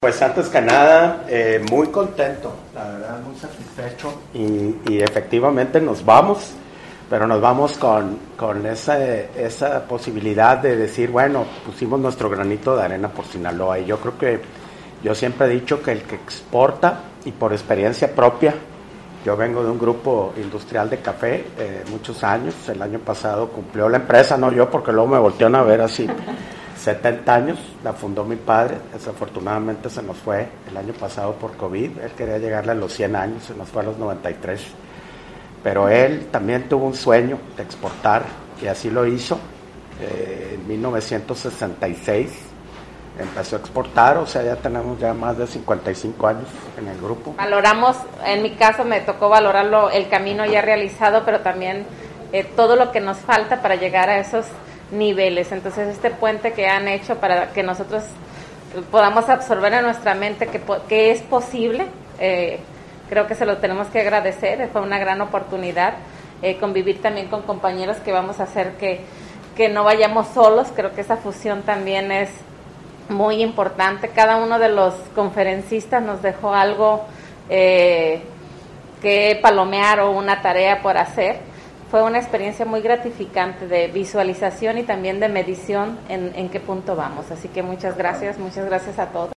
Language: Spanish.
Pues antes que nada, muy contento, la verdad, muy satisfecho y efectivamente nos vamos, pero nos vamos con esa posibilidad de decir, bueno, pusimos nuestro granito de arena por Sinaloa, y yo creo que yo siempre he dicho que el que exporta, y por experiencia propia, yo vengo de un grupo industrial de café, muchos años. El año pasado cumplió la empresa, no yo, porque luego me voltearon a ver así, 70 años, la fundó mi padre. Desafortunadamente se nos fue el año pasado por COVID. Él quería llegarle a los 100 años, se nos fue a los 93. Pero él también tuvo un sueño de exportar, y así lo hizo. En 1966 empezó a exportar, o sea, ya tenemos ya más de 55 años en el grupo. Valoramos, en mi caso me tocó valorarlo, el camino ya realizado, pero también todo lo que nos falta para llegar a esos niveles. Entonces, este puente que han hecho para que nosotros podamos absorber en nuestra mente que es posible, creo que se lo tenemos que agradecer. Fue una gran oportunidad convivir también con compañeros que vamos a hacer que no vayamos solos. Creo que esa fusión también es muy importante. Cada uno de los conferencistas nos dejó algo que palomear o una tarea por hacer. Fue una experiencia muy gratificante de visualización y también de medición en qué punto vamos. Así que muchas gracias a todos.